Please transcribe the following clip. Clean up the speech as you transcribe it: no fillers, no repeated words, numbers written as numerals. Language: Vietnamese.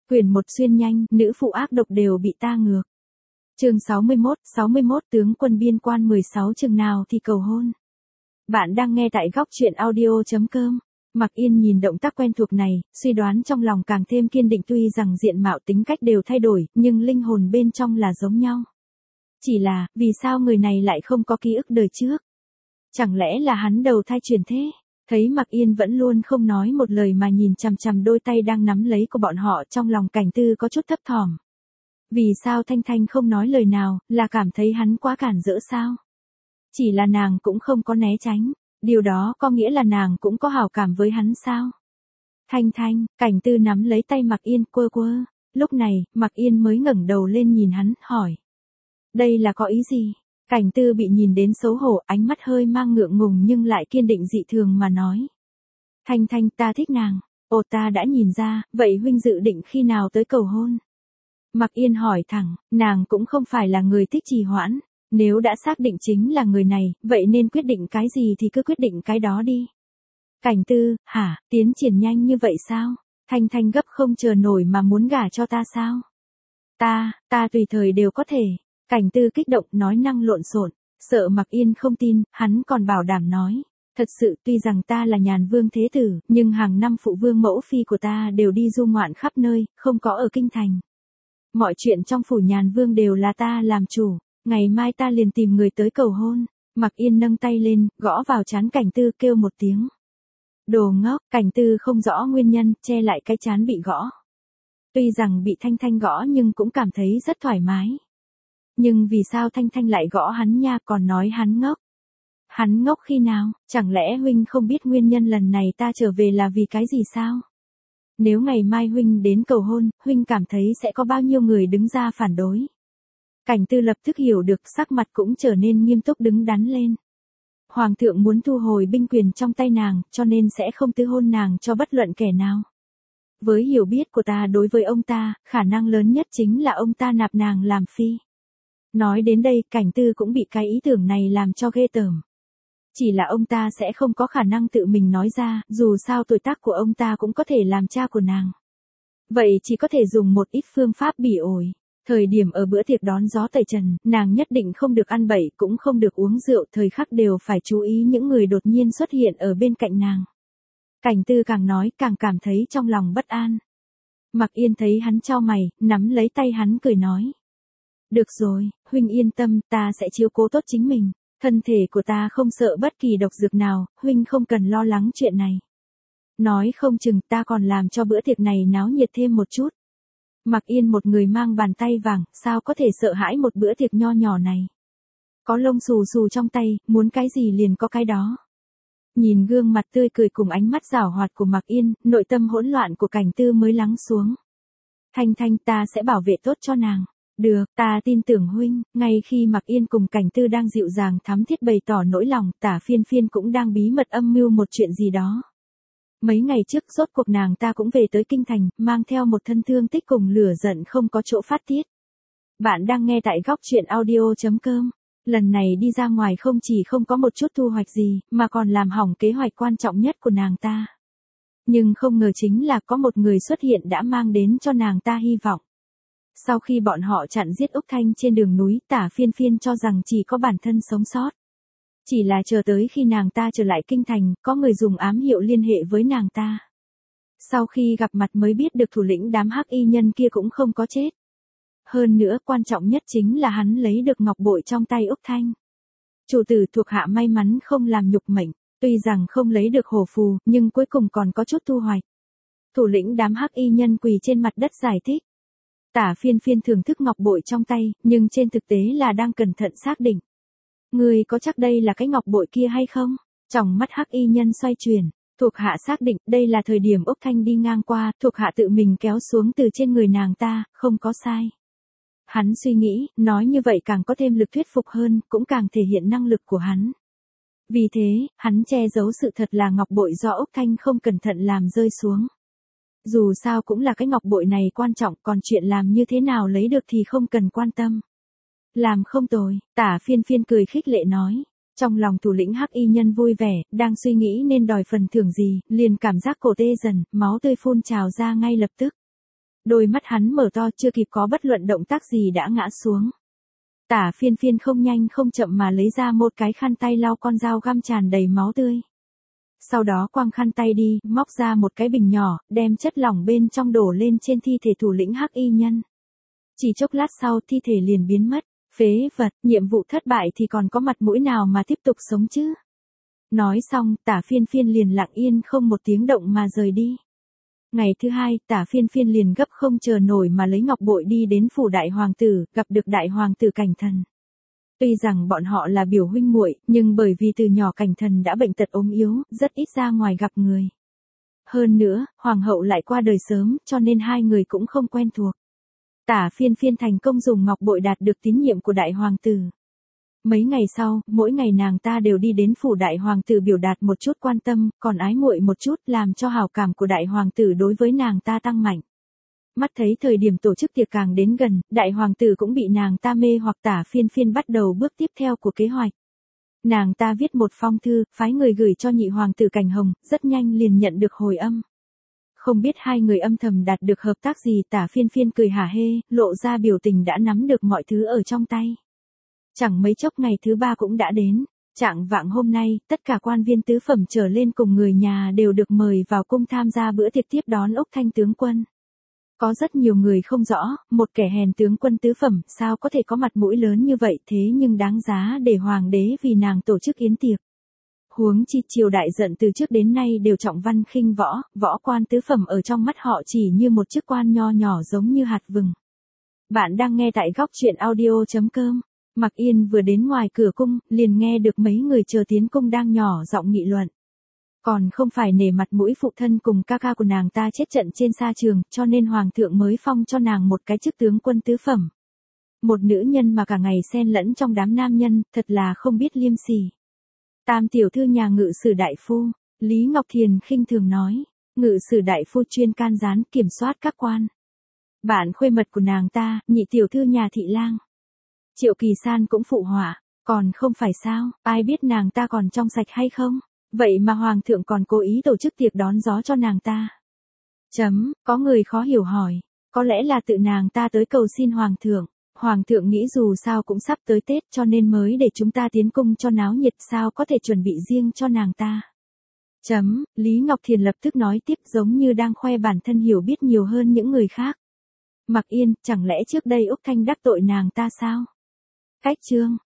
Quyển 1 xuyên nhanh, nữ phụ ác độc đều bị ta ngược. Chương 61 tướng quân biên quan 16 chừng nào thì cầu hôn. Bạn đang nghe tại góc truyện audio.com. Mặc Yên nhìn động tác quen thuộc này, suy đoán trong lòng càng thêm kiên định, tuy rằng diện mạo tính cách đều thay đổi, nhưng linh hồn bên trong là giống nhau. Chỉ là, vì sao người này lại không có ký ức đời trước? Chẳng lẽ là hắn đầu thai chuyển thế? Thấy Mặc Yên vẫn luôn không nói một lời mà nhìn chằm chằm đôi tay đang nắm lấy của bọn họ, trong lòng Cảnh Tư có chút thấp thỏm. Vì sao Thanh Thanh không nói lời nào, là cảm thấy hắn quá cản rỡ sao? Chỉ là nàng cũng không có né tránh, điều đó có nghĩa là nàng cũng có hảo cảm với hắn sao? Thanh Thanh, Cảnh Tư nắm lấy tay Mặc Yên quơ quơ, lúc này, Mặc Yên mới ngẩng đầu lên nhìn hắn, hỏi. Đây là có ý gì? Cảnh Tư bị nhìn đến xấu hổ, ánh mắt hơi mang ngượng ngùng nhưng lại kiên định dị thường mà nói. Thanh Thanh, ta thích nàng. Ồ, ta đã nhìn ra, vậy huynh dự định khi nào tới cầu hôn? Mặc Yên hỏi thẳng, nàng cũng không phải là người thích trì hoãn. Nếu đã xác định chính là người này, vậy nên quyết định cái gì thì cứ quyết định cái đó đi. Cảnh Tư, hả, tiến triển nhanh như vậy sao? Thanh Thanh gấp không chờ nổi mà muốn gả cho ta sao? Ta tùy thời đều có thể. Cảnh Tư kích động nói năng lộn xộn, sợ Mặc Yên không tin, hắn còn bảo đảm nói. Thật sự, tuy rằng ta là Nhàn Vương Thế Tử, nhưng hàng năm phụ vương mẫu phi của ta đều đi du ngoạn khắp nơi, không có ở kinh thành. Mọi chuyện trong phủ Nhàn Vương đều là ta làm chủ, ngày mai ta liền tìm người tới cầu hôn. Mặc Yên nâng tay lên, gõ vào trán Cảnh Tư kêu một tiếng. Đồ ngốc, Cảnh Tư không rõ nguyên nhân, che lại cái trán bị gõ. Tuy rằng bị Thanh Thanh gõ nhưng cũng cảm thấy rất thoải mái. Nhưng vì sao Thanh Thanh lại gõ hắn nha, còn nói hắn ngốc? Hắn ngốc khi nào, chẳng lẽ huynh không biết nguyên nhân lần này ta trở về là vì cái gì sao? Nếu ngày mai huynh đến cầu hôn, huynh cảm thấy sẽ có bao nhiêu người đứng ra phản đối? Cảnh Tư lập tức hiểu được, sắc mặt cũng trở nên nghiêm túc đứng đắn lên. Hoàng thượng muốn thu hồi binh quyền trong tay nàng, cho nên sẽ không tư hôn nàng cho bất luận kẻ nào. Với hiểu biết của ta đối với ông ta, khả năng lớn nhất chính là ông ta nạp nàng làm phi. Nói đến đây, Cảnh Tư cũng bị cái ý tưởng này làm cho ghê tởm. Chỉ là ông ta sẽ không có khả năng tự mình nói ra, dù sao tuổi tác của ông ta cũng có thể làm cha của nàng. Vậy chỉ có thể dùng một ít phương pháp bỉ ổi. Thời điểm ở bữa tiệc đón gió tẩy trần, nàng nhất định không được ăn bậy, cũng không được uống rượu, thời khắc đều phải chú ý những người đột nhiên xuất hiện ở bên cạnh nàng. Cảnh Tư càng nói càng cảm thấy trong lòng bất an. Mặc Yên thấy hắn chau mày, nắm lấy tay hắn cười nói. Được rồi, huynh yên tâm, ta sẽ chiếu cố tốt chính mình. Thân thể của ta không sợ bất kỳ độc dược nào, huynh không cần lo lắng chuyện này. Nói không chừng ta còn làm cho bữa tiệc này náo nhiệt thêm một chút. Mặc Yên một người mang bàn tay vàng, sao có thể sợ hãi một bữa tiệc nho nhỏ này. Có lông xù xù trong tay, muốn cái gì liền có cái đó. Nhìn gương mặt tươi cười cùng ánh mắt giảo hoạt của Mặc Yên, nội tâm hỗn loạn của Cảnh Tư mới lắng xuống. Thanh Thanh, ta sẽ bảo vệ tốt cho nàng. Được, ta tin tưởng huynh. Ngay khi Mặc Yên cùng Cảnh Tư đang dịu dàng thắm thiết bày tỏ nỗi lòng, Tả Phiên Phiên cũng đang bí mật âm mưu một chuyện gì đó. Mấy ngày trước rốt cuộc nàng ta cũng về tới kinh thành, mang theo một thân thương tích cùng lửa giận không có chỗ phát tiết. Bạn đang nghe tại góc truyện audio.com. Lần này đi ra ngoài không chỉ không có một chút thu hoạch gì, mà còn làm hỏng kế hoạch quan trọng nhất của nàng ta. Nhưng không ngờ chính là có một người xuất hiện đã mang đến cho nàng ta hy vọng. Sau khi bọn họ chặn giết Úc Thanh trên đường núi, Tả Phiên Phiên cho rằng chỉ có bản thân sống sót. Chỉ là chờ tới khi nàng ta trở lại kinh thành, có người dùng ám hiệu liên hệ với nàng ta. Sau khi gặp mặt mới biết được thủ lĩnh đám hắc y nhân kia cũng không có chết. Hơn nữa, quan trọng nhất chính là hắn lấy được ngọc bội trong tay Úc Thanh. Chủ tử thuộc hạ may mắn không làm nhục mệnh, tuy rằng không lấy được hổ phù, nhưng cuối cùng còn có chút thu hoạch. Thủ lĩnh đám hắc y nhân quỳ trên mặt đất giải thích. Tả Phiên Phiên thưởng thức ngọc bội trong tay, nhưng trên thực tế là đang cẩn thận xác định. Người có chắc đây là cái ngọc bội kia hay không? Trong mắt hắc y nhân xoay chuyển, thuộc hạ xác định đây là thời điểm Úc Thanh đi ngang qua, thuộc hạ tự mình kéo xuống từ trên người nàng ta, không có sai. Hắn suy nghĩ, nói như vậy càng có thêm lực thuyết phục hơn, cũng càng thể hiện năng lực của hắn. Vì thế, hắn che giấu sự thật là ngọc bội do Úc Thanh không cẩn thận làm rơi xuống. Dù sao cũng là cái ngọc bội này quan trọng, còn chuyện làm như thế nào lấy được thì không cần quan tâm. Làm không tồi, Tả Phiên Phiên cười khích lệ nói. Trong lòng thủ lĩnh hắc y nhân vui vẻ, đang suy nghĩ nên đòi phần thưởng gì, liền cảm giác cổ tê dần, máu tươi phun trào ra ngay lập tức. Đôi mắt hắn mở to chưa kịp có bất luận động tác gì đã ngã xuống. Tả Phiên Phiên không nhanh không chậm mà lấy ra một cái khăn tay lau con dao găm tràn đầy máu tươi. Sau đó quăng khăn tay đi, móc ra một cái bình nhỏ, đem chất lỏng bên trong đổ lên trên thi thể thủ lĩnh Hắc Y Nhân. Chỉ chốc lát sau thi thể liền biến mất. Phế vật, nhiệm vụ thất bại thì còn có mặt mũi nào mà tiếp tục sống chứ? Nói xong, Tả Phiên Phiên liền lặng yên không một tiếng động mà rời đi. Ngày thứ hai, Tả Phiên Phiên liền gấp không chờ nổi mà lấy ngọc bội đi đến phủ đại hoàng tử, gặp được đại hoàng tử Cảnh Thần. Tuy rằng bọn họ là biểu huynh muội, nhưng bởi vì từ nhỏ Cảnh Thần đã bệnh tật ốm yếu, rất ít ra ngoài gặp người. Hơn nữa, hoàng hậu lại qua đời sớm, cho nên hai người cũng không quen thuộc. Tả Phiên Phiên thành công dùng ngọc bội đạt được tín nhiệm của đại hoàng tử. Mấy ngày sau, mỗi ngày nàng ta đều đi đến phủ đại hoàng tử biểu đạt một chút quan tâm, còn ái muội một chút, làm cho hảo cảm của đại hoàng tử đối với nàng ta tăng mạnh. Mắt thấy thời điểm tổ chức tiệc càng đến gần, đại hoàng tử cũng bị nàng ta mê hoặc. Tả Phiên Phiên bắt đầu bước tiếp theo của kế hoạch. Nàng ta viết một phong thư, phái người gửi cho nhị hoàng tử Cảnh Hồng, rất nhanh liền nhận được hồi âm. Không biết hai người âm thầm đạt được hợp tác gì. Tả Phiên Phiên cười hả hê, lộ ra biểu tình đã nắm được mọi thứ ở trong tay. Chẳng mấy chốc ngày thứ ba cũng đã đến. Chạng vạng hôm nay, tất cả quan viên tứ phẩm trở lên cùng người nhà đều được mời vào cung tham gia bữa tiệc tiếp đón Úc Thanh tướng quân. Có rất nhiều người không rõ, một kẻ hèn tướng quân tứ phẩm sao có thể có mặt mũi lớn như vậy, thế nhưng đáng giá để hoàng đế vì nàng tổ chức yến tiệc. Huống chi triều đại giận từ trước đến nay đều trọng văn khinh võ, võ quan tứ phẩm ở trong mắt họ chỉ như một chức quan nho nhỏ giống như hạt vừng. Bạn đang nghe tại góc truyện audio.com. Mặc Yên vừa đến ngoài cửa cung, liền nghe được mấy người chờ tiến cung đang nhỏ giọng nghị luận. Còn không phải nể mặt mũi phụ thân cùng ca ca của nàng ta chết trận trên sa trường, cho nên hoàng thượng mới phong cho nàng một cái chức tướng quân tứ phẩm. Một nữ nhân mà cả ngày xen lẫn trong đám nam nhân, thật là không biết liêm sỉ. Tam tiểu thư nhà ngự sử đại phu, Lý Ngọc Thiền khinh thường nói, ngự sử đại phu chuyên can gián kiểm soát các quan. Bạn khuê mật của nàng ta, nhị tiểu thư nhà thị lang. Triệu Kỳ San cũng phụ họa, còn không phải sao, ai biết nàng ta còn trong sạch hay không? Vậy mà hoàng thượng còn cố ý tổ chức tiệc đón gió cho nàng ta. Có người khó hiểu hỏi, có lẽ là tự nàng ta tới cầu xin hoàng thượng. Hoàng thượng nghĩ dù sao cũng sắp tới Tết cho nên mới để chúng ta tiến cung cho náo nhiệt, sao có thể chuẩn bị riêng cho nàng ta. Lý Ngọc Thiền lập tức nói tiếp giống như đang khoe bản thân hiểu biết nhiều hơn những người khác. Mặc Yên, chẳng lẽ trước đây Úc Thanh đắc tội nàng ta sao? Cách chương